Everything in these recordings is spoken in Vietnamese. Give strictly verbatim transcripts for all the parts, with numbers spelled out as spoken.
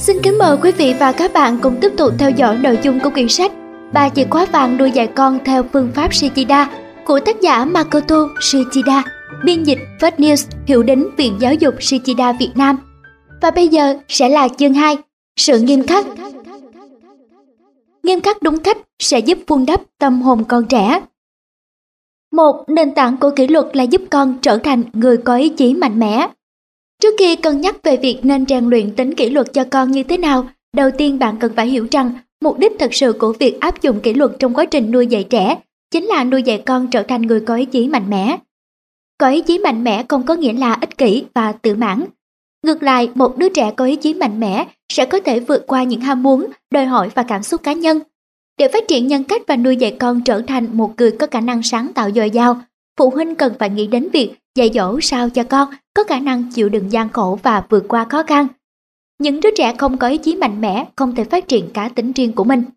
Xin kính mời quý vị và các bạn cùng tiếp tục theo dõi nội dung của quyển sách Ba chìa khóa vàng nuôi dạy con theo phương pháp Shichida của tác giả Makoto Shichida, biên dịch Phết News, hiệu đính Viện Giáo dục Shichida Việt Nam. Và bây giờ sẽ là chương hai, sự nghiêm khắc. Nghiêm khắc đúng cách sẽ giúp vun đắp tâm hồn con trẻ. Một nền tảng của kỷ luật là giúp con trở thành người có ý chí mạnh mẽ. Trước khi cân nhắc về việc nên rèn luyện tính kỷ luật cho con như thế nào, đầu tiên bạn cần phải hiểu rằng mục đích thực sự của việc áp dụng kỷ luật trong quá trình nuôi dạy trẻ chính là nuôi dạy con trở thành người có ý chí mạnh mẽ. Có ý chí mạnh mẽ không có nghĩa là ích kỷ và tự mãn. Ngược lại, một đứa trẻ có ý chí mạnh mẽ sẽ có thể vượt qua những ham muốn, đòi hỏi và cảm xúc cá nhân. Để phát triển nhân cách và nuôi dạy con trở thành một người có khả năng sáng tạo dồi dào, phụ huynh cần phải nghĩ đến việc dạy dỗ sao cho con có khả năng chịu đựng gian khổ và vượt qua khó khăn. Những đứa trẻ không có ý chí mạnh mẽ không thể phát triển cá tính riêng của mình.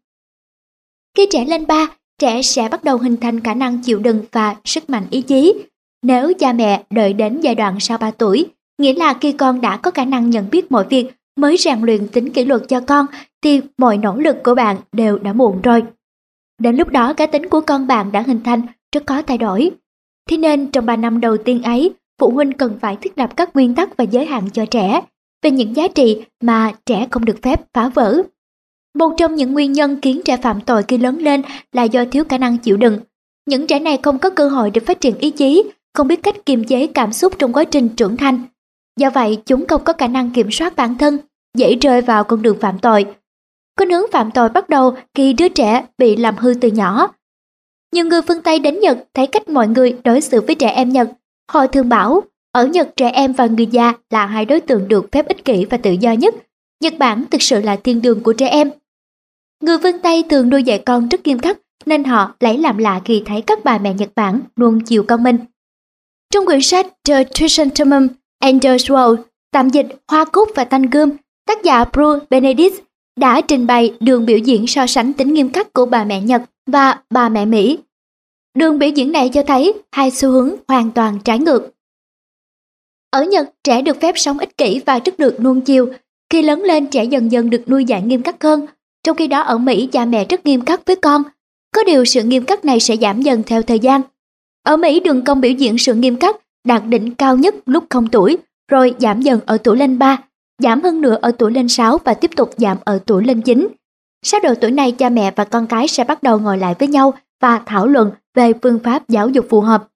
Khi trẻ lên ba, trẻ sẽ bắt đầu hình thành khả năng chịu đựng và sức mạnh ý chí. Nếu cha mẹ đợi đến giai đoạn sau ba tuổi, nghĩa là khi con đã có khả năng nhận biết mọi việc mới rèn luyện tính kỷ luật cho con, thì mọi nỗ lực của bạn đều đã muộn rồi. Đến lúc đó cá tính của con bạn đã hình thành, rất khó thay đổi. Thế nên trong ba năm đầu tiên ấy, phụ huynh cần phải thiết lập các nguyên tắc và giới hạn cho trẻ về những giá trị mà trẻ không được phép phá vỡ. Một trong những nguyên nhân khiến trẻ phạm tội khi lớn lên là do thiếu khả năng chịu đựng. Những trẻ này không có cơ hội để phát triển ý chí, không biết cách kiềm chế cảm xúc trong quá trình trưởng thành. Do vậy, chúng không có khả năng kiểm soát bản thân, dễ rơi vào con đường phạm tội. Khuynh hướng phạm tội bắt đầu khi đứa trẻ bị làm hư từ nhỏ. Nhiều người phương Tây đến Nhật thấy cách mọi người đối xử với trẻ em Nhật. Họ thường bảo, ở Nhật trẻ em và người già là hai đối tượng được phép ích kỷ và tự do nhất. Nhật Bản thực sự là thiên đường của trẻ em. Người phương Tây thường nuôi dạy con rất nghiêm khắc, nên họ lấy làm lạ khi thấy các bà mẹ Nhật Bản nuông chiều con mình. Trong quyển sách The Chrysanthemum and the Sword, tạm dịch Hoa cúc và thanh gươm, tác giả Bruce Benedict đã trình bày đường biểu diễn so sánh tính nghiêm khắc của bà mẹ Nhật và bà mẹ Mỹ. Đường biểu diễn này cho thấy hai xu hướng hoàn toàn trái ngược. Ở Nhật, trẻ được phép sống ích kỷ và rất được nuông chiều. Khi lớn lên, trẻ dần dần được nuôi dạy nghiêm khắc hơn. Trong khi đó ở Mỹ, cha mẹ rất nghiêm khắc với con. Có điều sự nghiêm khắc này sẽ giảm dần theo thời gian. Ở Mỹ, đường cong biểu diễn sự nghiêm khắc đạt đỉnh cao nhất lúc không tuổi, rồi giảm dần ở tuổi lên ba, giảm hơn nữa ở tuổi lên sáu và tiếp tục giảm ở tuổi lên chín. Sau độ tuổi này, cha mẹ và con cái sẽ bắt đầu ngồi lại với nhau và thảo luận về phương pháp giáo dục phù hợp.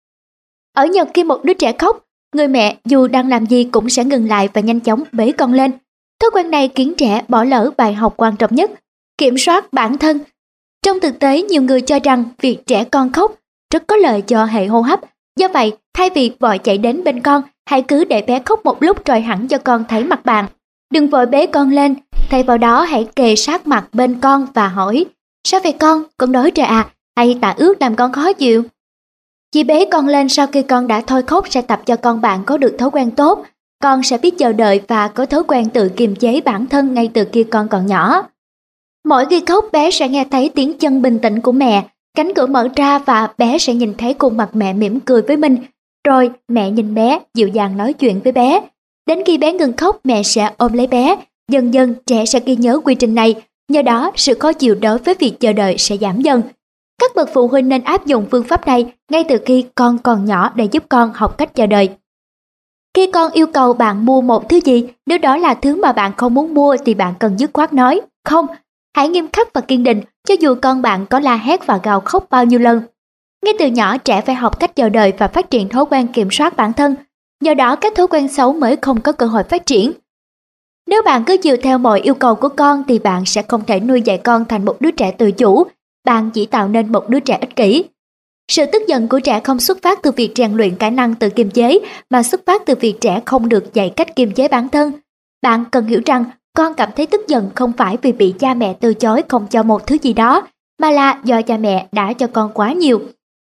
Ở Nhật, khi một đứa trẻ khóc, người mẹ dù đang làm gì cũng sẽ ngừng lại và nhanh chóng bế con lên. Thói quen này khiến trẻ bỏ lỡ bài học quan trọng nhất, kiểm soát bản thân. Trong thực tế, nhiều người cho rằng việc trẻ con khóc rất có lợi cho hệ hô hấp. Do vậy, thay vì vội chạy đến bên con, hãy cứ để bé khóc một lúc rồi hẳn cho con thấy mặt bạn. Đừng vội bế con lên, thay vào đó hãy kề sát mặt bên con và hỏi: "Sao vậy con? Con đói rồi à? Hay tạ ước làm con khó chịu?" Chỉ bế con lên sau khi con đã thôi khóc sẽ tập cho con bạn có được thói quen tốt. Con sẽ biết chờ đợi và có thói quen tự kiềm chế bản thân ngay từ khi con còn nhỏ. Mỗi khi khóc, bé sẽ nghe thấy tiếng chân bình tĩnh của mẹ, cánh cửa mở ra và bé sẽ nhìn thấy khuôn mặt mẹ mỉm cười với mình. Rồi mẹ nhìn bé, dịu dàng nói chuyện với bé. Đến khi bé ngừng khóc, mẹ sẽ ôm lấy bé. Dần dần trẻ sẽ ghi nhớ quy trình này, nhờ đó sự khó chịu đối với việc chờ đợi sẽ giảm dần. Các bậc phụ huynh nên áp dụng phương pháp này ngay từ khi con còn nhỏ để giúp con học cách chờ đợi. Khi con yêu cầu bạn mua một thứ gì, nếu đó là thứ mà bạn không muốn mua thì bạn cần dứt khoát nói không. Hãy nghiêm khắc và kiên định, cho dù con bạn có la hét và gào khóc bao nhiêu lần. Ngay từ nhỏ, trẻ phải học cách chờ đợi và phát triển thói quen kiểm soát bản thân. Nhờ đó các thói quen xấu mới không có cơ hội phát triển. Nếu bạn cứ chiều theo mọi yêu cầu của con thì bạn sẽ không thể nuôi dạy con thành một đứa trẻ tự chủ. Bạn chỉ tạo nên một đứa trẻ ích kỷ. Sự tức giận của trẻ không xuất phát từ việc rèn luyện khả năng tự kiềm chế, mà xuất phát từ việc trẻ không được dạy cách kiềm chế bản thân. Bạn cần hiểu rằng con cảm thấy tức giận không phải vì bị cha mẹ từ chối không cho một thứ gì đó, mà là do cha mẹ đã cho con quá nhiều.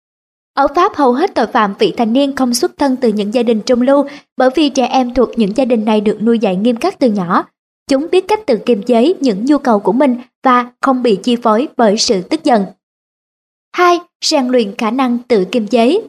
Ở Pháp, hầu hết tội phạm vị thành niên không xuất thân từ những gia đình trung lưu, bởi vì trẻ em thuộc những gia đình này được nuôi dạy nghiêm khắc từ nhỏ. Chúng biết cách tự kiềm chế những nhu cầu của mình và không bị chi phối bởi sự tức giận. hai. Rèn luyện khả năng tự kiềm chế.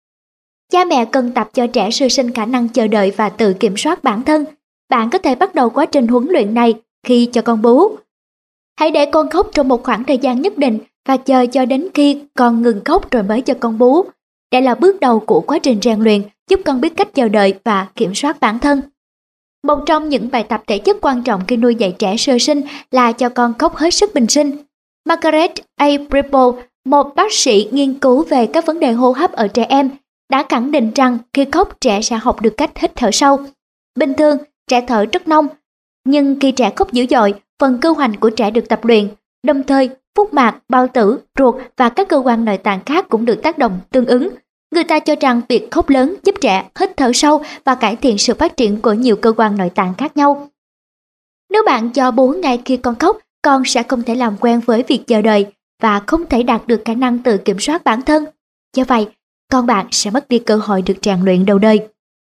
Cha mẹ cần tập cho trẻ sơ sinh khả năng chờ đợi và tự kiểm soát bản thân. Bạn có thể bắt đầu quá trình huấn luyện này khi cho con bú. Hãy để con khóc trong một khoảng thời gian nhất định và chờ cho đến khi con ngừng khóc rồi mới cho con bú. Đây là bước đầu của quá trình rèn luyện, giúp con biết cách chờ đợi và kiểm soát bản thân. Một trong những bài tập thể chất quan trọng khi nuôi dạy trẻ sơ sinh là cho con khóc hết sức bình sinh. Margaret A. Bribble, một bác sĩ nghiên cứu về các vấn đề hô hấp ở trẻ em, đã khẳng định rằng khi khóc trẻ sẽ học được cách hít thở sâu. Bình thường, trẻ thở rất nông, nhưng khi trẻ khóc dữ dội, phần cơ hoành của trẻ được tập luyện, đồng thời phúc mạc, bao tử, ruột và các cơ quan nội tạng khác cũng được tác động tương ứng. Người ta cho rằng việc khóc lớn giúp trẻ hít thở sâu và cải thiện sự phát triển của nhiều cơ quan nội tạng khác nhau. Nếu bạn cho bú ngay khi con khóc, con sẽ không thể làm quen với việc chờ đợi và không thể đạt được khả năng tự kiểm soát bản thân. Do vậy, con bạn sẽ mất đi cơ hội được rèn luyện đầu đời.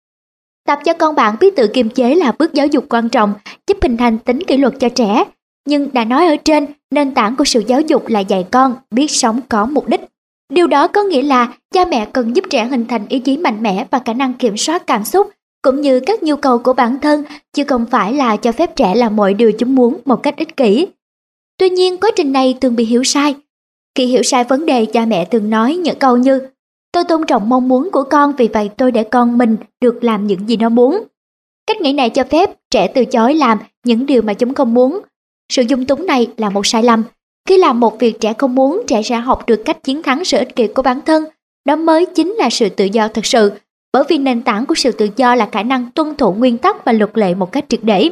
Tập cho con bạn biết tự kiềm chế là bước giáo dục quan trọng, giúp hình thành tính kỷ luật cho trẻ. Nhưng đã nói ở trên, nền tảng của sự giáo dục là dạy con biết sống có mục đích. Điều đó có nghĩa là cha mẹ cần giúp trẻ hình thành ý chí mạnh mẽ và khả năng kiểm soát cảm xúc, cũng như các nhu cầu của bản thân, chứ không phải là cho phép trẻ làm mọi điều chúng muốn một cách ích kỷ. Tuy nhiên, quá trình này thường bị hiểu sai. Khi hiểu sai vấn đề, cha mẹ thường nói những câu như "Tôi tôn trọng mong muốn của con, vì vậy tôi để con mình được làm những gì nó muốn." Cách nghĩ này cho phép trẻ từ chối làm những điều mà chúng không muốn. Sự dung túng này là một sai lầm. Khi làm một việc trẻ không muốn, trẻ sẽ học được cách chiến thắng sự ích kỷ của bản thân. Đó mới chính là sự tự do thực sự, bởi vì nền tảng của sự tự do là khả năng tuân thủ nguyên tắc và luật lệ một cách triệt để.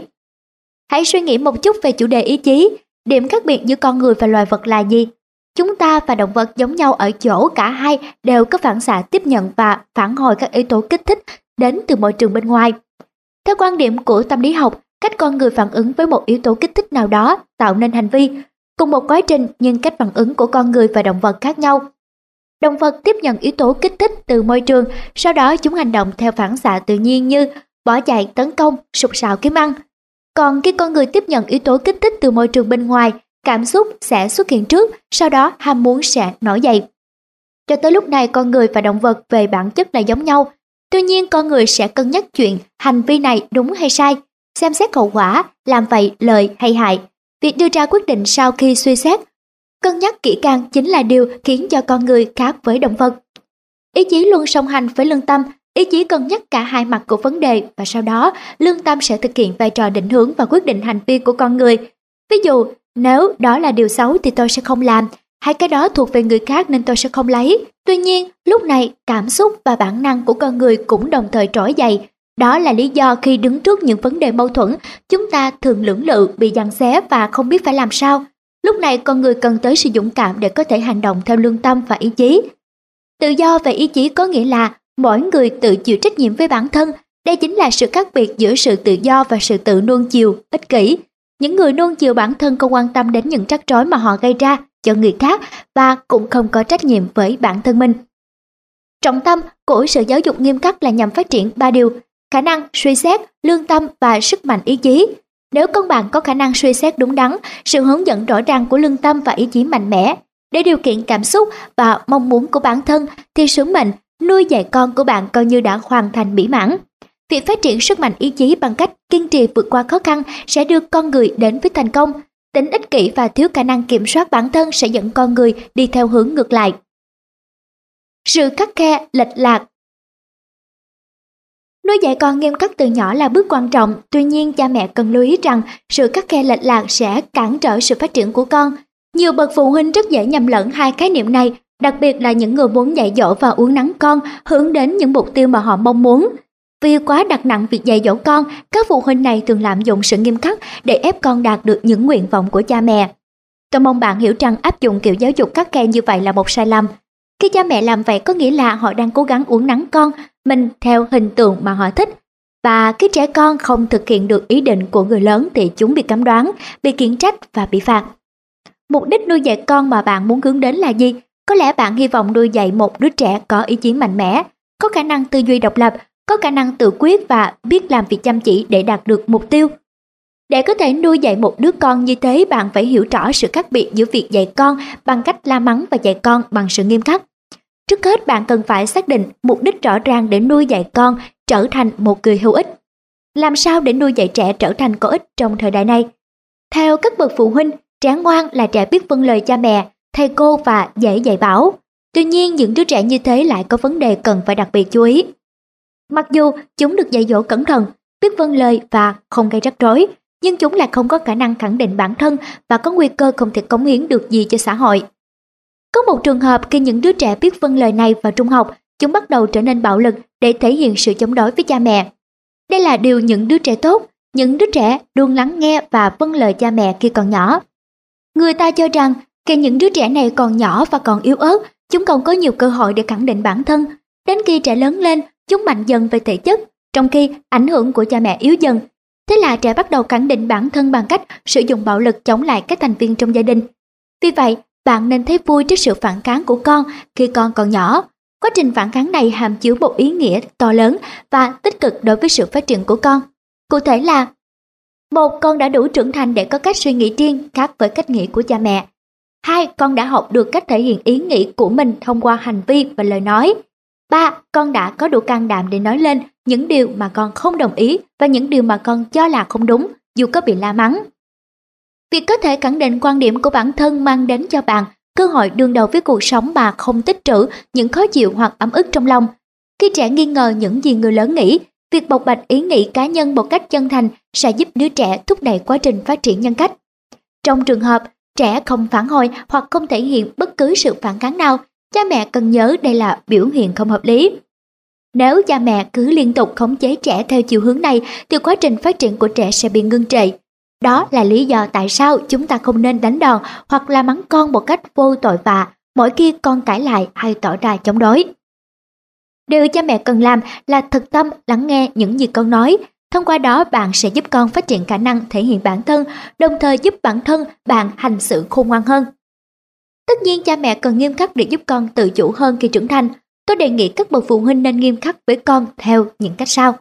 Hãy suy nghĩ một chút về chủ đề ý chí. Điểm khác biệt giữa con người và loài vật là gì? Chúng ta và động vật giống nhau ở chỗ cả hai đều có phản xạ tiếp nhận và phản hồi các yếu tố kích thích đến từ môi trường bên ngoài. Theo quan điểm của tâm lý học, cách con người phản ứng với một yếu tố kích thích nào đó tạo nên hành vi. Cùng một quá trình nhưng cách phản ứng của con người và động vật khác nhau. Động vật tiếp nhận yếu tố kích thích từ môi trường, sau đó chúng hành động theo phản xạ tự nhiên như bỏ chạy, tấn công, sục sạo kiếm ăn. Còn khi con người tiếp nhận yếu tố kích thích từ môi trường bên ngoài, cảm xúc sẽ xuất hiện trước, sau đó ham muốn sẽ nổi dậy. Cho tới lúc này, con người và động vật về bản chất là giống nhau. Tuy nhiên, con người sẽ cân nhắc chuyện hành vi này đúng hay sai, xem xét hậu quả, làm vậy lợi hay hại. Việc đưa ra quyết định sau khi suy xét, cân nhắc kỹ càng chính là điều khiến cho con người khác với động vật. Ý chí luôn song hành với lương tâm, ý chí cân nhắc cả hai mặt của vấn đề và sau đó lương tâm sẽ thực hiện vai trò định hướng và quyết định hành vi của con người. Ví dụ, nếu đó là điều xấu thì tôi sẽ không làm, hay cái đó thuộc về người khác nên tôi sẽ không lấy. Tuy nhiên, lúc này cảm xúc và bản năng của con người cũng đồng thời trỗi dậy. Đó là lý do khi đứng trước những vấn đề mâu thuẫn, chúng ta thường lưỡng lự, bị giằng xé và không biết phải làm sao. Lúc này con người cần tới sự dũng cảm để có thể hành động theo lương tâm và ý chí. Tự do về ý chí có nghĩa là mỗi người tự chịu trách nhiệm với bản thân. Đây chính là sự khác biệt giữa sự tự do và sự tự nuông chiều, ích kỷ. Những người nuông chiều bản thân không quan tâm đến những rắc rối mà họ gây ra cho người khác và cũng không có trách nhiệm với bản thân mình. Trọng tâm của sự giáo dục nghiêm khắc là nhằm phát triển ba điều: khả năng suy xét, lương tâm và sức mạnh ý chí. Nếu con bạn có khả năng suy xét đúng đắn, sự hướng dẫn rõ ràng của lương tâm và ý chí mạnh mẽ để điều khiển cảm xúc và mong muốn của bản thân, thì sứ mệnh nuôi dạy con của bạn coi như đã hoàn thành mỹ mãn. Việc phát triển sức mạnh ý chí bằng cách kiên trì vượt qua khó khăn sẽ đưa con người đến với thành công. Tính ích kỷ và thiếu khả năng kiểm soát bản thân sẽ dẫn con người đi theo hướng ngược lại. Sự khắt khe, lệch lạc. Nuôi dạy con nghiêm khắc từ nhỏ là bước quan trọng, tuy nhiên cha mẹ cần lưu ý rằng sự khắt khe lệch lạc sẽ cản trở sự phát triển của con. Nhiều bậc phụ huynh rất dễ nhầm lẫn hai khái niệm này, đặc biệt là những người muốn dạy dỗ và uốn nắn con hướng đến những mục tiêu mà họ mong muốn. Vì quá đặt nặng việc dạy dỗ con, các phụ huynh này thường lạm dụng sự nghiêm khắc để ép con đạt được những nguyện vọng của cha mẹ. Tôi mong bạn hiểu rằng áp dụng kiểu giáo dục khắt khe như vậy là một sai lầm. Khi cha mẹ làm vậy có nghĩa là họ đang cố gắng uốn nắn con mình theo hình tượng mà họ thích. Và khi trẻ con không thực hiện được ý định của người lớn thì chúng bị cấm đoán, bị khiển trách và bị phạt. Mục đích nuôi dạy con mà bạn muốn hướng đến là gì? Có lẽ bạn hy vọng nuôi dạy một đứa trẻ có ý chí mạnh mẽ, có khả năng tư duy độc lập, có khả năng tự quyết và biết làm việc chăm chỉ để đạt được mục tiêu. Để có thể nuôi dạy một đứa con như thế, bạn phải hiểu rõ sự khác biệt giữa việc dạy con bằng cách la mắng và dạy con bằng sự nghiêm khắc. Trước hết, bạn cần phải xác định mục đích rõ ràng để nuôi dạy con trở thành một người hữu ích. Làm sao để nuôi dạy trẻ trở thành có ích trong thời đại này? Theo các bậc phụ huynh, trẻ ngoan là trẻ biết vâng lời cha mẹ, thầy cô và dễ dạy bảo. Tuy nhiên, những đứa trẻ như thế lại có vấn đề cần phải đặc biệt chú ý. Mặc dù chúng được dạy dỗ cẩn thận, biết vâng lời và không gây rắc rối, nhưng chúng lại không có khả năng khẳng định bản thân và có nguy cơ không thể cống hiến được gì cho xã hội. Có một trường hợp khi những đứa trẻ biết vâng lời này vào trung học, chúng bắt đầu trở nên bạo lực để thể hiện sự chống đối với cha mẹ. Đây là điều những đứa trẻ tốt, những đứa trẻ luôn lắng nghe và vâng lời cha mẹ khi còn nhỏ. Người ta cho rằng khi những đứa trẻ này còn nhỏ và còn yếu ớt, chúng không có nhiều cơ hội để khẳng định bản thân. Đến khi trẻ lớn lên, chúng mạnh dần về thể chất, trong khi ảnh hưởng của cha mẹ yếu dần. Thế là trẻ bắt đầu khẳng định bản thân bằng cách sử dụng bạo lực chống lại các thành viên trong gia đình. Vì vậy, bạn nên thấy vui trước sự phản kháng của con khi con còn nhỏ. Quá trình phản kháng này hàm chứa một ý nghĩa to lớn và tích cực đối với sự phát triển của con. Cụ thể là: một. Con đã đủ trưởng thành để có cách suy nghĩ riêng khác với cách nghĩ của cha mẹ. Hai. Con đã học được cách thể hiện ý nghĩ của mình thông qua hành vi và lời nói. Ba. Con đã có đủ can đảm để nói lên những điều mà con không đồng ý và những điều mà con cho là không đúng, dù có bị la mắng. Việc có thể khẳng định quan điểm của bản thân mang đến cho bạn cơ hội đương đầu với cuộc sống mà không tích trữ những khó chịu hoặc ấm ức trong lòng. Khi trẻ nghi ngờ những gì người lớn nghĩ, việc bộc bạch ý nghĩ cá nhân một cách chân thành sẽ giúp đứa trẻ thúc đẩy quá trình phát triển nhân cách. Trong trường hợp trẻ không phản hồi hoặc không thể hiện bất cứ sự phản kháng nào, cha mẹ cần nhớ đây là biểu hiện không hợp lý. Nếu cha mẹ cứ liên tục khống chế trẻ theo chiều hướng này, thì quá trình phát triển của trẻ sẽ bị ngưng trệ. Đó là lý do tại sao chúng ta không nên đánh đòn hoặc la mắng con một cách vô tội vạ mỗi khi con cãi lại hay tỏ ra chống đối. Điều cha mẹ cần làm là thực tâm lắng nghe những gì con nói. Thông qua đó, bạn sẽ giúp con phát triển khả năng thể hiện bản thân, đồng thời giúp bản thân bạn hành xử khôn ngoan hơn. Tất nhiên, cha mẹ cần nghiêm khắc để giúp con tự chủ hơn khi trưởng thành. Tôi đề nghị các bậc phụ huynh nên nghiêm khắc với con theo những cách sau.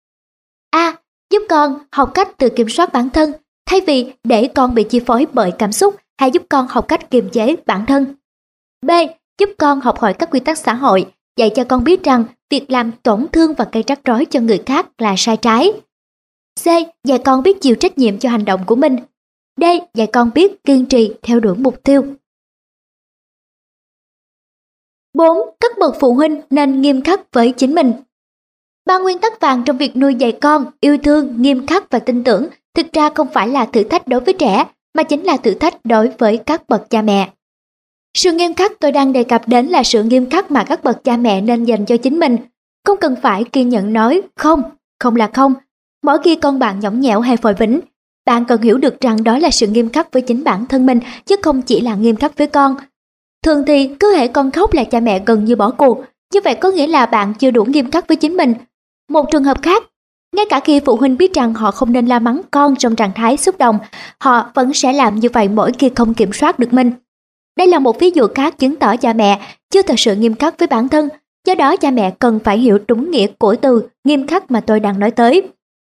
A. Giúp con học cách tự kiểm soát bản thân. Thay vì để con bị chi phối bởi cảm xúc, hãy giúp con học cách kiềm chế bản thân. B. Giúp con học hỏi các quy tắc xã hội, dạy cho con biết rằng việc làm tổn thương và gây rắc rối cho người khác là sai trái. C. Dạy con biết chịu trách nhiệm cho hành động của mình. D. Dạy con biết kiên trì theo đuổi mục tiêu. bốn. Các bậc phụ huynh nên nghiêm khắc với chính mình. Ba nguyên tắc vàng trong việc nuôi dạy con: yêu thương, nghiêm khắc và tin tưởng, thực ra không phải là thử thách đối với trẻ, mà chính là thử thách đối với các bậc cha mẹ. Sự nghiêm khắc tôi đang đề cập đến là sự nghiêm khắc mà các bậc cha mẹ nên dành cho chính mình. Không cần phải kiên nhẫn nói không, không là không. Mỗi khi con bạn nhõng nhẽo hay vội vĩnh, bạn cần hiểu được rằng đó là sự nghiêm khắc với chính bản thân mình, chứ không chỉ là nghiêm khắc với con. Thường thì cứ hễ con khóc là cha mẹ gần như bỏ cuộc, như vậy có nghĩa là bạn chưa đủ nghiêm khắc với chính mình. Một trường hợp khác, ngay cả khi phụ huynh biết rằng họ không nên la mắng con trong trạng thái xúc động, họ vẫn sẽ làm như vậy mỗi khi không kiểm soát được mình. Đây là một ví dụ khác chứng tỏ cha mẹ chưa thật sự nghiêm khắc với bản thân, do đó cha mẹ cần phải hiểu đúng nghĩa của từ nghiêm khắc mà tôi đang nói tới.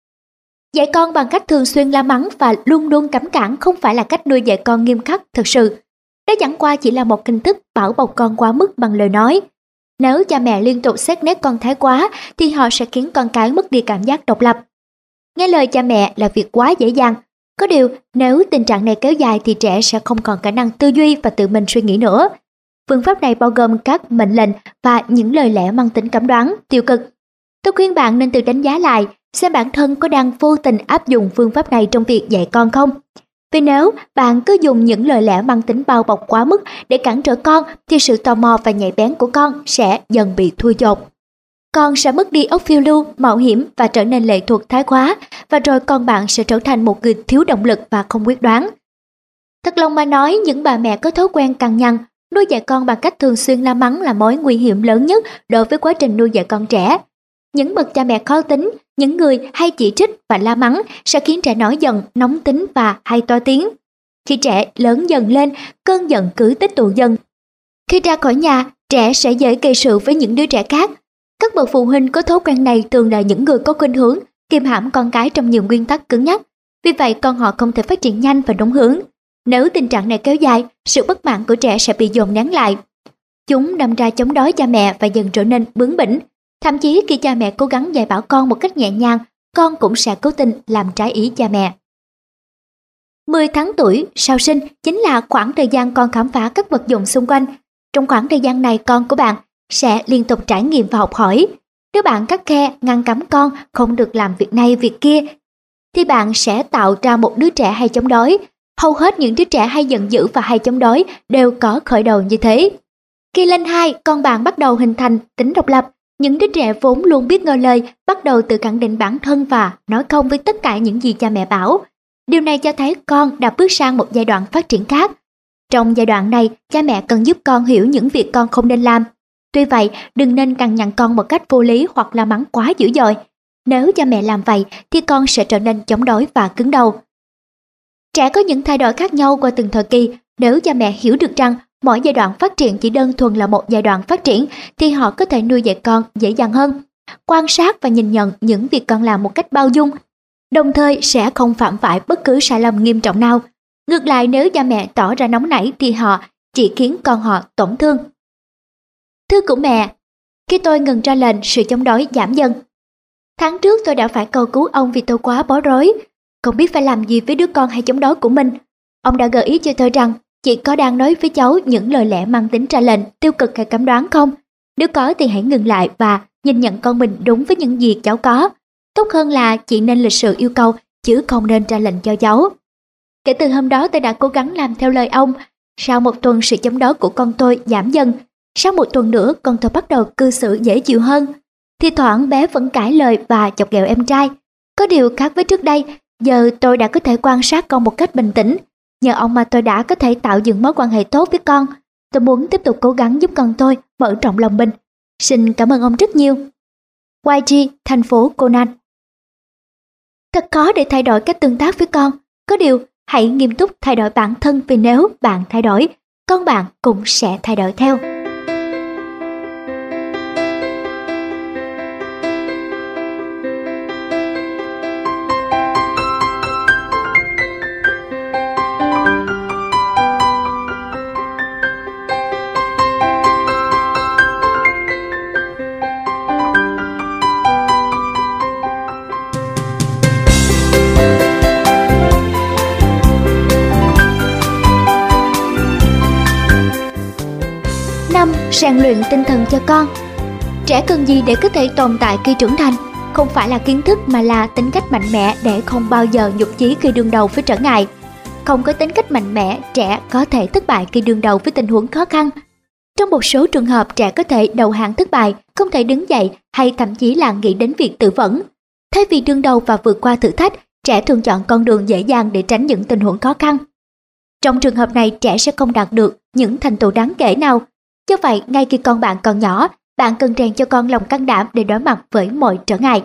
Dạy con bằng cách thường xuyên la mắng và luôn luôn cấm cản không phải là cách nuôi dạy con nghiêm khắc thực sự. Đó chẳng qua chỉ là một hình thức bảo bọc con quá mức bằng lời nói. Nếu cha mẹ liên tục xét nét con thái quá thì họ sẽ khiến con cái mất đi cảm giác độc lập. Nghe lời cha mẹ là việc quá dễ dàng. Có điều, nếu tình trạng này kéo dài thì trẻ sẽ không còn khả năng tư duy và tự mình suy nghĩ nữa. Phương pháp này bao gồm các mệnh lệnh và những lời lẽ mang tính cấm đoán, tiêu cực. Tôi khuyên bạn nên tự đánh giá lại xem bản thân có đang vô tình áp dụng phương pháp này trong việc dạy con không. Vì nếu bạn cứ dùng những lời lẽ mang tính bao bọc quá mức để cản trở con thì sự tò mò và nhạy bén của con sẽ dần bị thui chột. Con sẽ mất đi óc phiêu lưu, mạo hiểm và trở nên lệ thuộc thái quá, và rồi con bạn sẽ trở thành một người thiếu động lực và không quyết đoán. Thật lòng mà nói, những bà mẹ có thói quen cằn nhằn, nuôi dạy con bằng cách thường xuyên la mắng là mối nguy hiểm lớn nhất đối với quá trình nuôi dạy con trẻ. Những bậc cha mẹ khó tính, những người hay chỉ trích và la mắng sẽ khiến trẻ nổi giận, nóng tính và hay to tiếng. Khi trẻ lớn dần lên, cơn giận cứ tích tụ dần. Khi ra khỏi nhà, trẻ sẽ dễ gây sự với những đứa trẻ khác. Các bậc phụ huynh có thói quen này thường là những người có khuynh hướng kiềm hãm con cái trong nhiều nguyên tắc cứng nhắc. Vì vậy con họ không thể phát triển nhanh và đúng hướng. Nếu tình trạng này kéo dài, sự bất mãn của trẻ sẽ bị dồn nén lại. Chúng đâm ra chống đối cha mẹ và dần trở nên bướng bỉnh. Thậm chí khi cha mẹ cố gắng dạy bảo con một cách nhẹ nhàng, con cũng sẽ cố tình làm trái ý cha mẹ. mười tháng tuổi sau sinh chính là khoảng thời gian con khám phá các vật dụng xung quanh. Trong khoảng thời gian này con của bạn sẽ liên tục trải nghiệm và học hỏi. Nếu bạn khắt khe ngăn cấm con không được làm việc này việc kia, thì bạn sẽ tạo ra một đứa trẻ hay chống đối. Hầu hết những đứa trẻ hay giận dữ và hay chống đối đều có khởi đầu như thế. Khi lên hai, con bạn bắt đầu hình thành tính độc lập. Những đứa trẻ vốn luôn biết ngờ lời, bắt đầu tự khẳng định bản thân và nói không với tất cả những gì cha mẹ bảo. Điều này cho thấy con đã bước sang một giai đoạn phát triển khác. Trong giai đoạn này, cha mẹ cần giúp con hiểu những việc con không nên làm. Tuy vậy, đừng nên cằn nhằn con một cách vô lý hoặc la mắng quá dữ dội. Nếu cha mẹ làm vậy thì con sẽ trở nên chống đối và cứng đầu. Trẻ có những thay đổi khác nhau qua từng thời kỳ. Nếu cha mẹ hiểu được rằng mỗi giai đoạn phát triển chỉ đơn thuần là một giai đoạn phát triển, thì họ có thể nuôi dạy con dễ dàng hơn. Quan sát và nhìn nhận những việc con làm một cách bao dung, đồng thời sẽ không phạm phải bất cứ sai lầm nghiêm trọng nào. Ngược lại, nếu cha mẹ tỏ ra nóng nảy thì họ chỉ khiến con họ tổn thương. Thư của mẹ. Khi tôi ngừng ra lệnh, sự chống đối giảm dần. Tháng trước tôi đã phải cầu cứu ông vì tôi quá bối rối, không biết phải làm gì với đứa con hay chống đối của mình. Ông đã gợi ý cho tôi rằng chị có đang nói với cháu những lời lẽ mang tính ra lệnh, tiêu cực hay cấm đoán không? Nếu có thì hãy ngừng lại và nhìn nhận con mình đúng với những gì cháu có. Tốt hơn là chị nên lịch sự yêu cầu chứ không nên ra lệnh cho cháu. Kể từ hôm đó tôi đã cố gắng làm theo lời ông. Sau một tuần, sự chống đối của con tôi giảm dần. Sau một tuần nữa, con tôi bắt đầu cư xử dễ chịu hơn. Thì thoảng bé vẫn cãi lời và chọc ghẹo em trai. Có điều khác với trước đây, giờ tôi đã có thể quan sát con một cách bình tĩnh. Nhờ ông mà tôi đã có thể tạo dựng mối quan hệ tốt với con. Tôi muốn tiếp tục cố gắng giúp con tôi mở rộng lòng mình. Xin cảm ơn ông rất nhiều. i giê, thành phố Conan. Thật khó để thay đổi cách tương tác với con. Có điều, hãy nghiêm túc thay đổi bản thân, vì nếu bạn thay đổi, con bạn cũng sẽ thay đổi theo. Rèn luyện tinh thần cho con. Trẻ cần gì để có thể tồn tại khi trưởng thành? Không phải là kiến thức mà là tính cách mạnh mẽ để không bao giờ nhụt chí khi đương đầu với trở ngại. Không có tính cách mạnh mẽ, trẻ có thể thất bại khi đương đầu với tình huống khó khăn. Trong một số trường hợp, trẻ có thể đầu hàng thất bại, không thể đứng dậy hay thậm chí là nghĩ đến việc tự vẫn. Thay vì đương đầu và vượt qua thử thách, trẻ thường chọn con đường dễ dàng để tránh những tình huống khó khăn. Trong trường hợp này, trẻ sẽ không đạt được những thành tựu đáng kể nào. Do vậy, ngay khi con bạn còn nhỏ, bạn cần rèn cho con lòng can đảm để đối mặt với mọi trở ngại.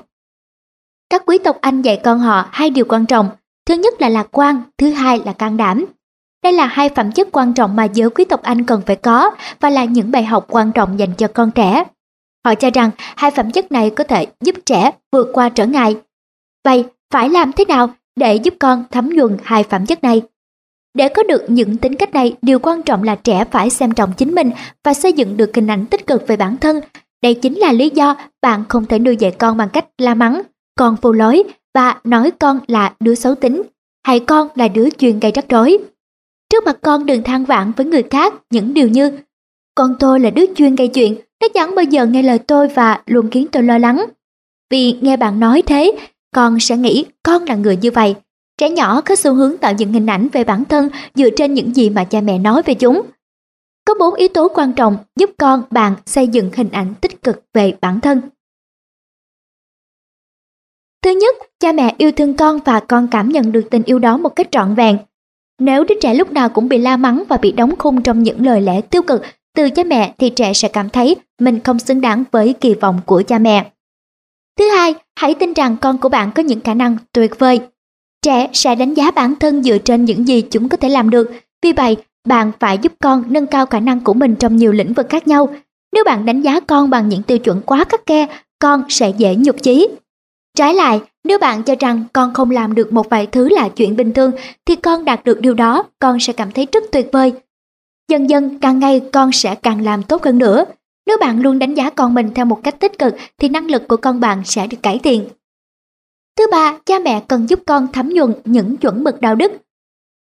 Các quý tộc Anh dạy con họ hai điều quan trọng. Thứ nhất là lạc quan, thứ hai là can đảm. Đây là hai phẩm chất quan trọng mà giới quý tộc Anh cần phải có và là những bài học quan trọng dành cho con trẻ. Họ cho rằng hai phẩm chất này có thể giúp trẻ vượt qua trở ngại. Vậy, phải làm thế nào để giúp con thấm nhuần hai phẩm chất này? Để có được những tính cách này, điều quan trọng là trẻ phải xem trọng chính mình và xây dựng được hình ảnh tích cực về bản thân. Đây chính là lý do bạn không thể nuôi dạy con bằng cách la mắng, con phù lối và nói con là đứa xấu tính, hay con là đứa chuyên gây rắc rối. Trước mặt con đừng than vãn với người khác những điều như: con tôi là đứa chuyên gây chuyện, nó chẳng bao giờ nghe lời tôi và luôn khiến tôi lo lắng. Vì nghe bạn nói thế, con sẽ nghĩ con là người như vậy. Trẻ nhỏ có xu hướng tạo dựng hình ảnh về bản thân dựa trên những gì mà cha mẹ nói về chúng. Có bốn yếu tố quan trọng giúp con bạn xây dựng hình ảnh tích cực về bản thân. Thứ nhất, cha mẹ yêu thương con và con cảm nhận được tình yêu đó một cách trọn vẹn. Nếu đứa trẻ lúc nào cũng bị la mắng và bị đóng khung trong những lời lẽ tiêu cực từ cha mẹ thì trẻ sẽ cảm thấy mình không xứng đáng với kỳ vọng của cha mẹ. Thứ hai, hãy tin rằng con của bạn có những khả năng tuyệt vời. Trẻ sẽ đánh giá bản thân dựa trên những gì chúng có thể làm được. Vì vậy, bạn phải giúp con nâng cao khả năng của mình trong nhiều lĩnh vực khác nhau. Nếu bạn đánh giá con bằng những tiêu chuẩn quá khắt khe, con sẽ dễ nhụt chí. Trái lại, nếu bạn cho rằng con không làm được một vài thứ là chuyện bình thường, thì con đạt được điều đó, con sẽ cảm thấy rất tuyệt vời. Dần dần, càng ngày con sẽ càng làm tốt hơn nữa. Nếu bạn luôn đánh giá con mình theo một cách tích cực, thì năng lực của con bạn sẽ được cải thiện. Thứ ba, cha mẹ cần giúp con thấm nhuần những chuẩn mực đạo đức.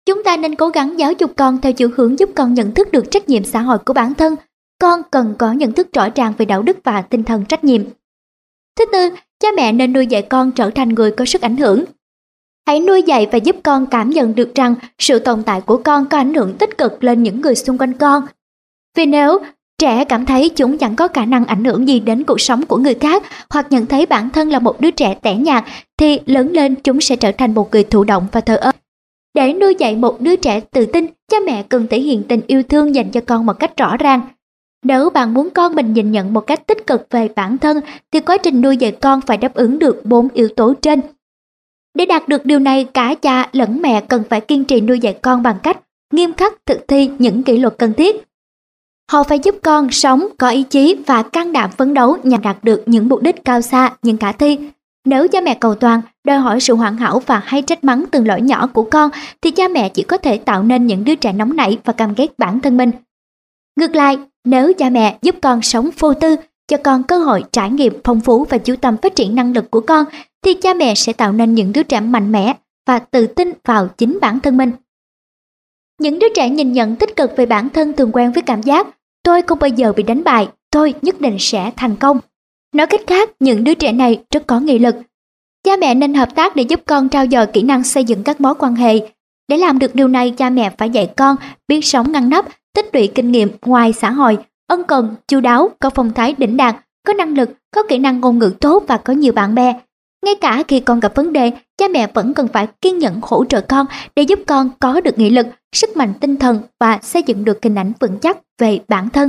Chúng ta nên cố gắng giáo dục con theo chiều hướng giúp con nhận thức được trách nhiệm xã hội của bản thân. Con cần có nhận thức rõ ràng về đạo đức và tinh thần trách nhiệm. Thứ tư, cha mẹ nên nuôi dạy con trở thành người có sức ảnh hưởng. Hãy nuôi dạy và giúp con cảm nhận được rằng sự tồn tại của con có ảnh hưởng tích cực lên những người xung quanh con. Vì nếu trẻ cảm thấy chúng chẳng có khả năng ảnh hưởng gì đến cuộc sống của người khác, hoặc nhận thấy bản thân là một đứa trẻ tẻ nhạt, thì lớn lên chúng sẽ trở thành một người thụ động và thờ ơ. Để nuôi dạy một đứa trẻ tự tin, cha mẹ cần thể hiện tình yêu thương dành cho con một cách rõ ràng. Nếu bạn muốn con mình nhìn nhận một cách tích cực về bản thân, thì quá trình nuôi dạy con phải đáp ứng được bốn yếu tố trên. Để đạt được điều này, cả cha lẫn mẹ cần phải kiên trì nuôi dạy con bằng cách nghiêm khắc thực thi những kỷ luật cần thiết. Họ phải giúp con sống có ý chí và can đảm phấn đấu nhằm đạt được những mục đích cao xa nhưng khả thi. Nếu cha mẹ cầu toàn, đòi hỏi sự hoàn hảo và hay trách mắng từng lỗi nhỏ của con, thì cha mẹ chỉ có thể tạo nên những đứa trẻ nóng nảy và căm ghét bản thân mình. Ngược lại, nếu cha mẹ giúp con sống vô tư, cho con cơ hội trải nghiệm phong phú và chú tâm phát triển năng lực của con, thì cha mẹ sẽ tạo nên những đứa trẻ mạnh mẽ và tự tin vào chính bản thân mình. Những đứa trẻ nhìn nhận tích cực về bản thân thường quen với cảm giác tôi không bao giờ bị đánh bại, tôi nhất định sẽ thành công. Nói cách khác, những đứa trẻ này rất có nghị lực. Cha mẹ nên hợp tác để giúp con trau dồi kỹ năng xây dựng các mối quan hệ. Để làm được điều này, cha mẹ phải dạy con biết sống ngăn nắp, tích lũy kinh nghiệm ngoài xã hội, ân cần, chu đáo, có phong thái đỉnh đạt, có năng lực, có kỹ năng ngôn ngữ tốt và có nhiều bạn bè. Ngay cả khi con gặp vấn đề, cha mẹ vẫn cần phải kiên nhẫn hỗ trợ con để giúp con có được nghị lực, sức mạnh tinh thần và xây dựng được hình ảnh vững chắc về bản thân.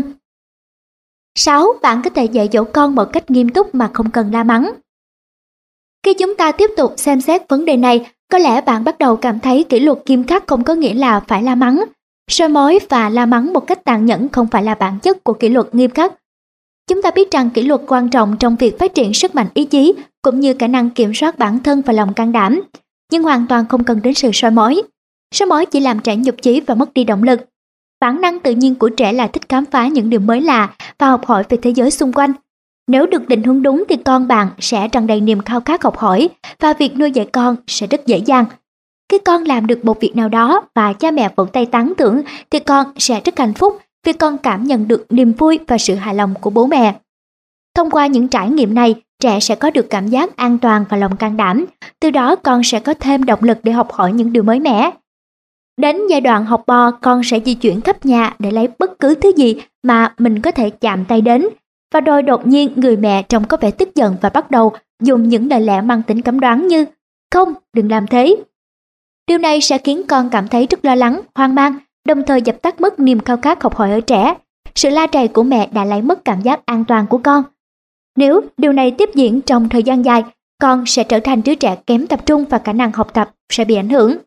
sáu. Bạn có thể dạy dỗ con một cách nghiêm túc mà không cần la mắng. Khi chúng ta tiếp tục xem xét vấn đề này, có lẽ bạn bắt đầu cảm thấy kỷ luật nghiêm khắc không có nghĩa là phải la mắng. Soi mói và la mắng một cách tàn nhẫn không phải là bản chất của kỷ luật nghiêm khắc. Chúng ta biết rằng kỷ luật quan trọng trong việc phát triển sức mạnh ý chí cũng như khả năng kiểm soát bản thân và lòng can đảm, nhưng hoàn toàn không cần đến sự soi mói. Soi mói chỉ làm trẻ nhụt chí và mất đi động lực. Bản năng tự nhiên của trẻ là thích khám phá những điều mới lạ và học hỏi về thế giới xung quanh. Nếu được định hướng đúng thì con bạn sẽ tràn đầy niềm khao khát học hỏi và việc nuôi dạy con sẽ rất dễ dàng. Khi con làm được một việc nào đó và cha mẹ vỗ tay tán thưởng thì con sẽ rất hạnh phúc vì con cảm nhận được niềm vui và sự hài lòng của bố mẹ. Thông qua những trải nghiệm này, trẻ sẽ có được cảm giác an toàn và lòng can đảm, từ đó con sẽ có thêm động lực để học hỏi những điều mới mẻ. Đến giai đoạn học bò, con sẽ di chuyển khắp nhà để lấy bất cứ thứ gì mà mình có thể chạm tay đến, và rồi đột nhiên người mẹ trông có vẻ tức giận và bắt đầu dùng những lời lẽ mang tính cấm đoán như không, đừng làm thế. Điều này sẽ khiến con cảm thấy rất lo lắng, hoang mang, đồng thời dập tắt mất niềm khao khát học hỏi ở trẻ. Sự la rầy của mẹ đã lấy mất cảm giác an toàn của con. Nếu điều này tiếp diễn trong thời gian dài, con sẽ trở thành đứa trẻ kém tập trung và khả năng học tập sẽ bị ảnh hưởng.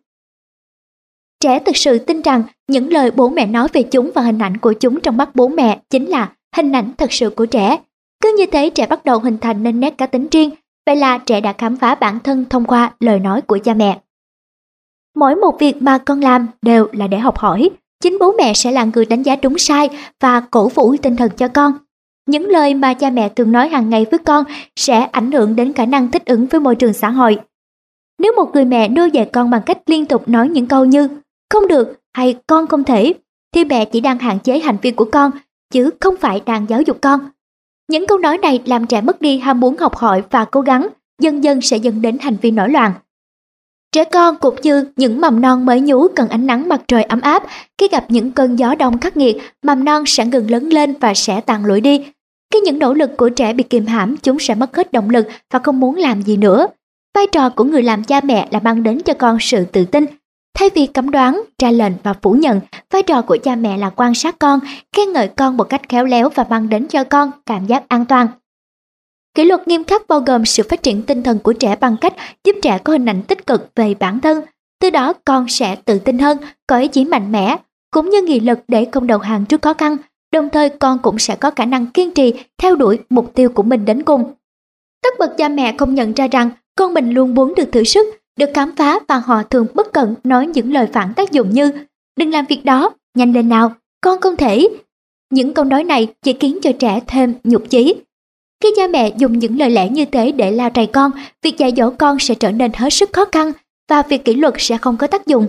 Trẻ thực sự tin rằng những lời bố mẹ nói về chúng và hình ảnh của chúng trong mắt bố mẹ chính là hình ảnh thật sự của trẻ. Cứ như thế, trẻ bắt đầu hình thành nên nét cá tính riêng, vậy là trẻ đã khám phá bản thân thông qua lời nói của cha mẹ. Mỗi một việc mà con làm đều là để học hỏi. Chính bố mẹ sẽ là người đánh giá đúng sai và cổ vũ tinh thần cho con. Những lời mà cha mẹ thường nói hàng ngày với con sẽ ảnh hưởng đến khả năng thích ứng với môi trường xã hội. Nếu một người mẹ nuôi dạy con bằng cách liên tục nói những câu như không được hay con không thể, thì mẹ chỉ đang hạn chế hành vi của con, chứ không phải đang giáo dục con. Những câu nói này làm trẻ mất đi ham muốn học hỏi và cố gắng, dần dần sẽ dẫn đến hành vi nổi loạn. Trẻ con cũng như những mầm non mới nhú cần ánh nắng mặt trời ấm áp. Khi gặp những cơn gió đông khắc nghiệt, mầm non sẽ ngừng lớn lên và sẽ tàn lụi đi. Khi những nỗ lực của trẻ bị kìm hãm, chúng sẽ mất hết động lực và không muốn làm gì nữa. Vai trò của người làm cha mẹ là mang đến cho con sự tự tin. Thay vì cấm đoán, ra lệnh và phủ nhận, vai trò của cha mẹ là quan sát con, khen ngợi con một cách khéo léo và mang đến cho con cảm giác an toàn. Kỷ luật nghiêm khắc bao gồm sự phát triển tinh thần của trẻ bằng cách giúp trẻ có hình ảnh tích cực về bản thân. Từ đó con sẽ tự tin hơn, có ý chí mạnh mẽ, cũng như nghị lực để không đầu hàng trước khó khăn. Đồng thời con cũng sẽ có khả năng kiên trì theo đuổi mục tiêu của mình đến cùng. Tất bật cha mẹ không nhận ra rằng con mình luôn muốn được thử sức, được khám phá, và họ thường bất cẩn nói những lời phản tác dụng như đừng làm việc đó, nhanh lên nào, con không thể. Những câu nói này chỉ khiến cho trẻ thêm nhụt chí. Khi cha mẹ dùng những lời lẽ như thế để la rầy con, việc dạy dỗ con sẽ trở nên hết sức khó khăn và việc kỷ luật sẽ không có tác dụng.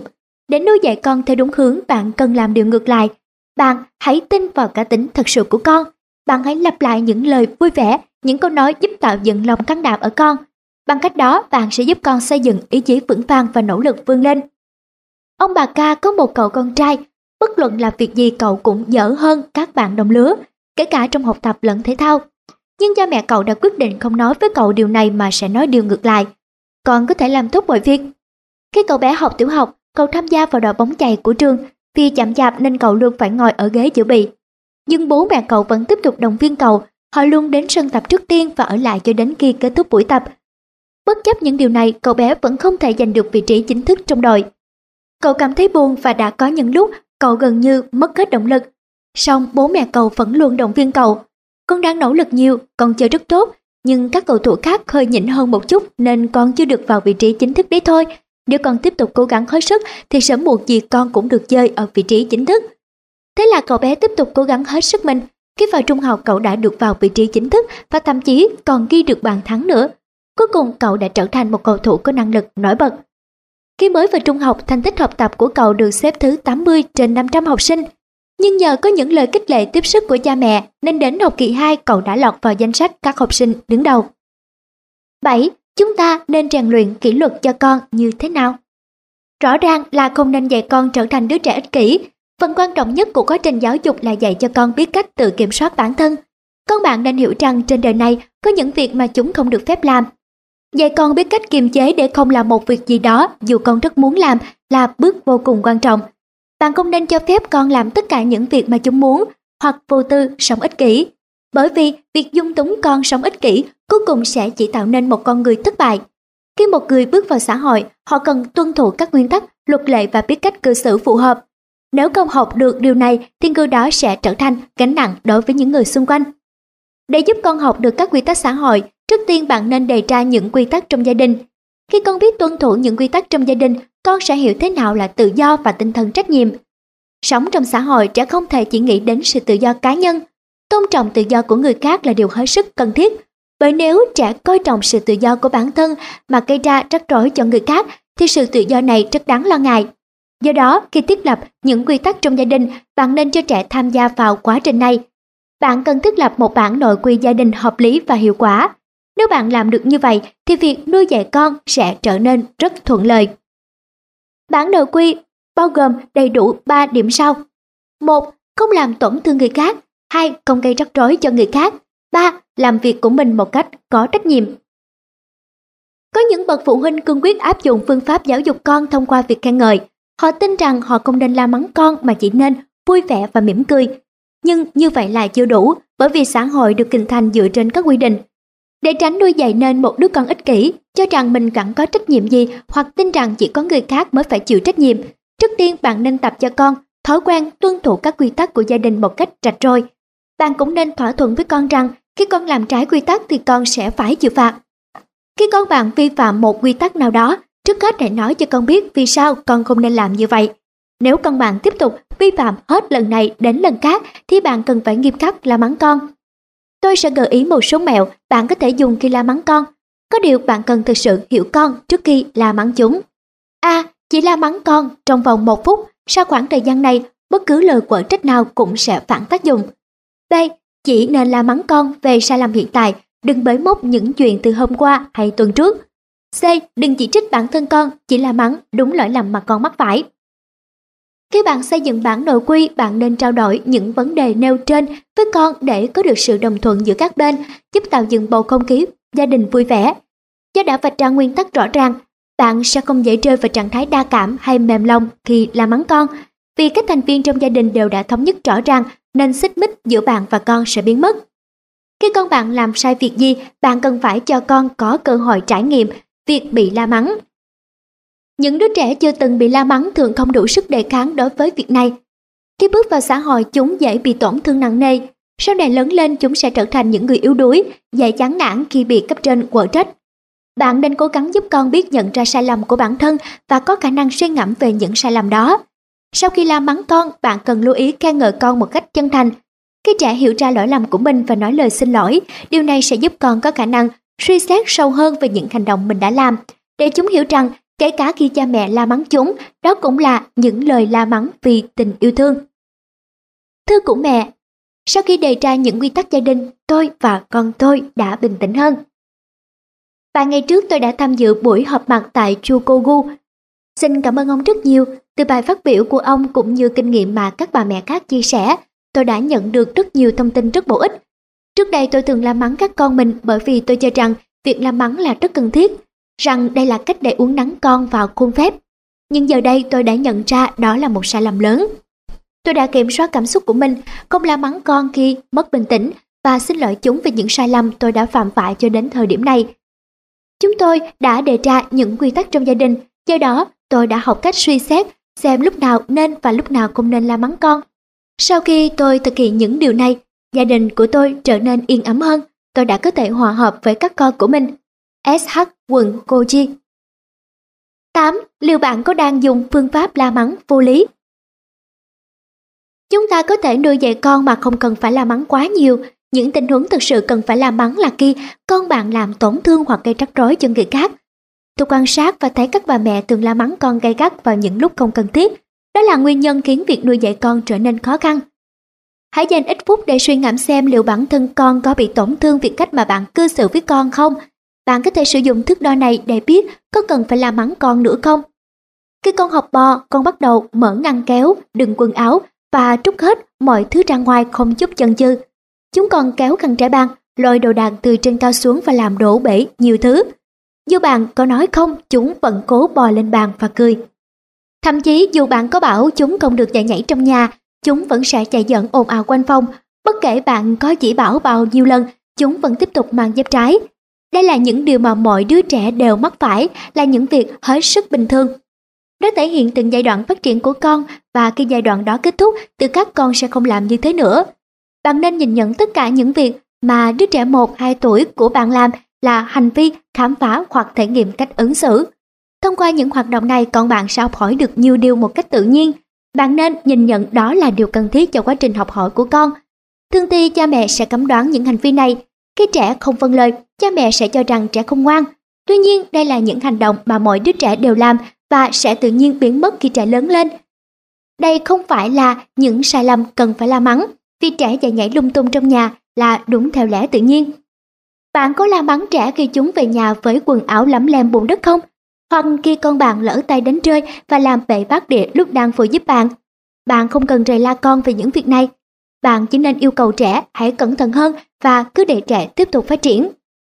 Để nuôi dạy con theo đúng hướng, bạn cần làm điều ngược lại. Bạn hãy tin vào cá tính thật sự của con. Bạn hãy lặp lại những lời vui vẻ, những câu nói giúp tạo dựng lòng can đảm ở con. Bằng cách đó, bạn sẽ giúp con xây dựng ý chí vững vàng và nỗ lực vươn lên. Ông bà Ca có một cậu con trai, bất luận làm việc gì cậu cũng dở hơn các bạn đồng lứa, kể cả trong học tập lẫn thể thao. Nhưng cha mẹ cậu đã quyết định không nói với cậu điều này mà sẽ nói điều ngược lại. Con có thể làm tốt mọi việc. Khi cậu bé học tiểu học, cậu tham gia vào đội bóng chày của trường. Vì chậm chạp nên cậu luôn phải ngồi ở ghế dự bị. Nhưng bố mẹ cậu vẫn tiếp tục động viên cậu. Họ luôn đến sân tập trước tiên và ở lại cho đến khi kết thúc buổi tập. Bất chấp những điều này, cậu bé vẫn không thể giành được vị trí chính thức trong đội. Cậu cảm thấy buồn và đã có những lúc cậu gần như mất hết động lực. Song bố mẹ cậu vẫn luôn động viên cậu. Con đang nỗ lực nhiều, con chơi rất tốt, nhưng các cầu thủ khác hơi nhỉnh hơn một chút nên con chưa được vào vị trí chính thức đấy thôi. Nếu con tiếp tục cố gắng hết sức thì sớm muộn gì con cũng được chơi ở vị trí chính thức. Thế là cậu bé tiếp tục cố gắng hết sức mình. Khi vào trung học, cậu đã được vào vị trí chính thức và thậm chí còn ghi được bàn thắng nữa. Cuối cùng cậu đã trở thành một cầu thủ có năng lực nổi bật. Khi mới vào trung học, thành tích học tập của cậu được xếp thứ tám mươi trên năm trăm học sinh. Nhưng nhờ có những lời khích lệ tiếp sức của cha mẹ nên đến học kỳ hai cậu đã lọt vào danh sách các học sinh đứng đầu. bảy. Chúng ta nên rèn luyện kỷ luật cho con như thế nào? Rõ ràng là không nên dạy con trở thành đứa trẻ ích kỷ. Phần quan trọng nhất của quá trình giáo dục là dạy cho con biết cách tự kiểm soát bản thân. Con bạn nên hiểu rằng trên đời này có những việc mà chúng không được phép làm. Dạy con biết cách kiềm chế để không làm một việc gì đó dù con rất muốn làm là bước vô cùng quan trọng. Bạn không nên cho phép con làm tất cả những việc mà chúng muốn hoặc vô tư sống ích kỷ. Bởi vì việc dung túng con sống ích kỷ cuối cùng sẽ chỉ tạo nên một con người thất bại. Khi một người bước vào xã hội, họ cần tuân thủ các nguyên tắc, luật lệ và biết cách cư xử phù hợp. Nếu không học được điều này thì người đó sẽ trở thành gánh nặng đối với những người xung quanh. Để giúp con học được các quy tắc xã hội, trước tiên bạn nên đề ra những quy tắc trong gia đình. Khi con biết tuân thủ những quy tắc trong gia đình, con sẽ hiểu thế nào là tự do và tinh thần trách nhiệm. Sống trong xã hội, trẻ không thể chỉ nghĩ đến sự tự do cá nhân. Tôn trọng tự do của người khác là điều hết sức cần thiết. Bởi nếu trẻ coi trọng sự tự do của bản thân mà gây ra rắc rối cho người khác, thì sự tự do này rất đáng lo ngại. Do đó, khi thiết lập những quy tắc trong gia đình, bạn nên cho trẻ tham gia vào quá trình này. Bạn cần thiết lập một bản nội quy gia đình hợp lý và hiệu quả. Nếu bạn làm được như vậy, thì việc nuôi dạy con sẽ trở nên rất thuận lợi. Bản nội quy bao gồm đầy đủ ba điểm sau. một. Không làm tổn thương người khác. hai. Không gây rắc rối cho người khác. ba. Làm việc của mình một cách có trách nhiệm. Có những bậc phụ huynh cương quyết áp dụng phương pháp giáo dục con thông qua việc khen ngợi. Họ tin rằng họ không nên la mắng con mà chỉ nên vui vẻ và mỉm cười. Nhưng như vậy là chưa đủ, bởi vì xã hội được hình thành dựa trên các quy định. Để tránh nuôi dạy nên một đứa con ích kỷ, cho rằng mình chẳng có trách nhiệm gì hoặc tin rằng chỉ có người khác mới phải chịu trách nhiệm, trước tiên bạn nên tập cho con thói quen tuân thủ các quy tắc của gia đình một cách rạch ròi. Bạn cũng nên thỏa thuận với con rằng khi con làm trái quy tắc thì con sẽ phải chịu phạt. Khi con bạn vi phạm một quy tắc nào đó, trước hết hãy nói cho con biết vì sao con không nên làm như vậy. Nếu con bạn tiếp tục vi phạm hết lần này đến lần khác thì bạn cần phải nghiêm khắc la mắng con. Tôi sẽ gợi ý một số mẹo bạn có thể dùng khi la mắng con. Có điều bạn cần thực sự hiểu con trước khi la mắng chúng. A. Chỉ la mắng con trong vòng một phút. Sau khoảng thời gian này, bất cứ lời quở trách nào cũng sẽ phản tác dụng. B. Chỉ nên la mắng con về sai lầm hiện tại, đừng bới móc những chuyện từ hôm qua hay tuần trước. C. Đừng chỉ trích bản thân con, chỉ la mắng đúng lỗi lầm mà con mắc phải. Khi bạn xây dựng bản nội quy, bạn nên trao đổi những vấn đề nêu trên với con để có được sự đồng thuận giữa các bên, giúp tạo dựng bầu không khí gia đình vui vẻ. Do đã vạch ra nguyên tắc rõ ràng, bạn sẽ không dễ rơi vào trạng thái đa cảm hay mềm lòng khi la mắng con. Vì các thành viên trong gia đình đều đã thống nhất rõ ràng nên xích mích giữa bạn và con sẽ biến mất. Khi con bạn làm sai việc gì, bạn cần phải cho con có cơ hội trải nghiệm việc bị la mắng. Những đứa trẻ chưa từng bị la mắng thường không đủ sức đề kháng đối với việc này. Khi bước vào xã hội, chúng dễ bị tổn thương nặng nề. Sau này lớn lên, chúng sẽ trở thành những người yếu đuối, dễ chán nản khi bị cấp trên quở trách. Bạn nên cố gắng giúp con biết nhận ra sai lầm của bản thân và có khả năng suy ngẫm về những sai lầm đó. Sau khi la mắng con, bạn cần lưu ý khen ngợi con một cách chân thành. Khi trẻ hiểu ra lỗi lầm của mình và nói lời xin lỗi, điều này sẽ giúp con có khả năng suy xét sâu hơn về những hành động mình đã làm, để chúng hiểu rằng Kể cả khi cha mẹ la mắng chúng, đó cũng là những lời la mắng vì tình yêu thương. Thư của mẹ. Sau khi đề ra những quy tắc gia đình, tôi và con tôi đã bình tĩnh hơn. Vài ngày trước tôi đã tham dự buổi họp mặt tại Chugogu. Xin cảm ơn ông rất nhiều. Từ bài phát biểu của ông cũng như kinh nghiệm mà các bà mẹ khác chia sẻ, tôi đã nhận được rất nhiều thông tin rất bổ ích. Trước đây tôi thường la mắng các con mình bởi vì tôi cho rằng việc la mắng là rất cần thiết, rằng đây là cách để uốn nắn con vào khuôn phép. Nhưng giờ đây tôi đã nhận ra đó là một sai lầm lớn. Tôi đã kiểm soát cảm xúc của mình, không la mắng con khi mất bình tĩnh và xin lỗi chúng về những sai lầm tôi đã phạm phải cho đến thời điểm này. Chúng tôi đã đề ra những quy tắc trong gia đình, do đó tôi đã học cách suy xét xem lúc nào nên và lúc nào không nên la mắng con. Sau khi tôi thực hiện những điều này, gia đình của tôi trở nên yên ấm hơn, tôi đã có thể hòa hợp với các con của mình. ét hát quận Koji. tám. Liệu bạn có đang dùng phương pháp la mắng vô lý? Chúng ta có thể nuôi dạy con mà không cần phải la mắng quá nhiều. Những tình huống thực sự cần phải la mắng là khi con bạn làm tổn thương hoặc gây rắc rối cho người khác. Tôi quan sát và thấy các bà mẹ thường la mắng con gay gắt vào những lúc không cần thiết. Đó là nguyên nhân khiến việc nuôi dạy con trở nên khó khăn. Hãy dành ít phút để suy ngẫm xem liệu bản thân con có bị tổn thương vì cách mà bạn cư xử với con không. Bạn có thể sử dụng thước đo này để biết có cần phải la mắng con nữa không. Khi con học bò, con bắt đầu mở ngăn kéo, đựng quần áo và trút hết mọi thứ ra ngoài không chút chần chừ. Chúng còn kéo khăn trải bàn, lôi đồ đạc từ trên cao xuống và làm đổ bể nhiều thứ. Dù bạn có nói không, chúng vẫn cố bò lên bàn và cười. Thậm chí dù bạn có bảo chúng không được chạy nhảy trong nhà, chúng vẫn sẽ chạy giỡn ồn ào quanh phòng. Bất kể bạn có chỉ bảo bao nhiêu lần, chúng vẫn tiếp tục mang dép trái. Đây là những điều mà mọi đứa trẻ đều mắc phải, là những việc hết sức bình thường. Nó thể hiện từng giai đoạn phát triển của con, và khi giai đoạn đó kết thúc thì các con sẽ không làm như thế nữa. Bạn nên nhìn nhận tất cả những việc mà đứa trẻ một hai tuổi của bạn làm là hành vi, khám phá hoặc thể nghiệm cách ứng xử. Thông qua những hoạt động này, con bạn sẽ học hỏi được nhiều điều một cách tự nhiên. Bạn nên nhìn nhận đó là điều cần thiết cho quá trình học hỏi của con. Thường thì cha mẹ sẽ cấm đoán những hành vi này. Khi trẻ không vâng lời, cha mẹ sẽ cho rằng trẻ không ngoan. Tuy nhiên, đây là những hành động mà mọi đứa trẻ đều làm và sẽ tự nhiên biến mất khi trẻ lớn lên. Đây không phải là những sai lầm cần phải la mắng, vì trẻ chạy nhảy lung tung trong nhà là đúng theo lẽ tự nhiên. Bạn có la mắng trẻ khi chúng về nhà với quần áo lấm lem bùn đất không? Hoặc khi con bạn lỡ tay đánh rơi và làm bể bát đĩa lúc đang phụ giúp bạn? Bạn không cần rầy la con về những việc này. Bạn chỉ nên yêu cầu trẻ hãy cẩn thận hơn và cứ để trẻ tiếp tục phát triển.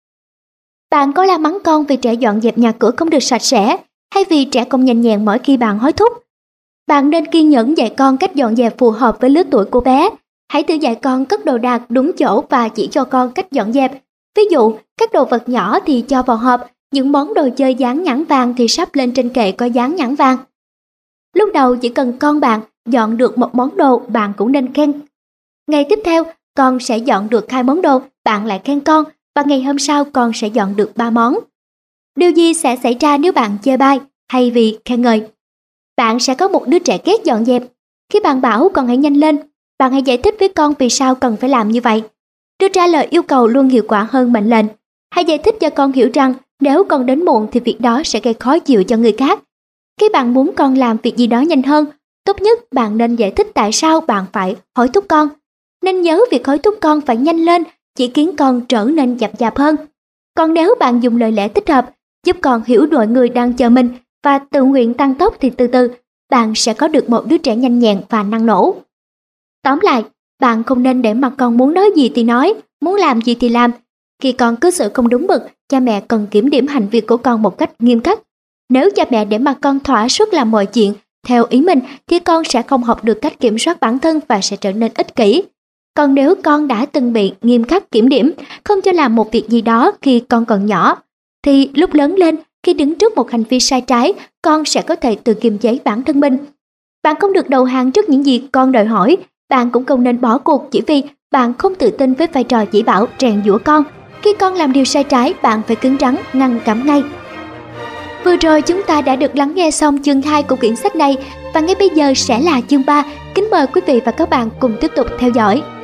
Bạn có la mắng con vì trẻ dọn dẹp nhà cửa không được sạch sẽ, hay vì trẻ không nhanh nhẹn mỗi khi bạn hối thúc? Bạn nên kiên nhẫn dạy con cách dọn dẹp phù hợp với lứa tuổi của bé. Hãy tự dạy con cất đồ đạc đúng chỗ và chỉ cho con cách dọn dẹp. Ví dụ, các đồ vật nhỏ thì cho vào hộp, những món đồ chơi dán nhãn vàng thì sắp lên trên kệ có dán nhãn vàng. Lúc đầu chỉ cần con bạn dọn được một món đồ, bạn cũng nên khen. Ngày tiếp theo, con sẽ dọn được hai món đồ, bạn lại khen con, và ngày hôm sau con sẽ dọn được ba món. Điều gì sẽ xảy ra nếu bạn chê bai hay vì khen ngợi? Bạn sẽ có một đứa trẻ ghét dọn dẹp. Khi bạn bảo con hãy nhanh lên, bạn hãy giải thích với con vì sao cần phải làm như vậy. Đưa ra lời yêu cầu luôn hiệu quả hơn mệnh lệnh. Hãy giải thích cho con hiểu rằng nếu con đến muộn thì việc đó sẽ gây khó chịu cho người khác. Khi bạn muốn con làm việc gì đó nhanh hơn, tốt nhất bạn nên giải thích tại sao bạn phải hối thúc con. Nên nhớ việc hối thúc con phải nhanh lên chỉ khiến con trở nên chậm chạp hơn. Còn nếu bạn dùng lời lẽ thích hợp, giúp con hiểu đội người đang chờ mình và tự nguyện tăng tốc thì từ từ, bạn sẽ có được một đứa trẻ nhanh nhẹn và năng nổ. Tóm lại, bạn không nên để mặc con muốn nói gì thì nói, muốn làm gì thì làm. Khi con cư xử không đúng mực, cha mẹ cần kiểm điểm hành vi của con một cách nghiêm khắc. Nếu cha mẹ để mặc con thỏa sức làm mọi chuyện theo ý mình thì con sẽ không học được cách kiểm soát bản thân và sẽ trở nên ích kỷ. Còn nếu con đã từng bị nghiêm khắc kiểm điểm, không cho làm một việc gì đó khi con còn nhỏ, thì lúc lớn lên, khi đứng trước một hành vi sai trái, con sẽ có thể tự kiềm chế bản thân mình. Bạn không được đầu hàng trước những gì con đòi hỏi, bạn cũng không nên bỏ cuộc chỉ vì bạn không tự tin với vai trò chỉ bảo rèn giũa con. Khi con làm điều sai trái, bạn phải cứng rắn, ngăn cấm ngay. Vừa rồi chúng ta đã được lắng nghe xong chương hai của quyển sách này, và ngay bây giờ sẽ là chương ba. Kính mời quý vị và các bạn cùng tiếp tục theo dõi.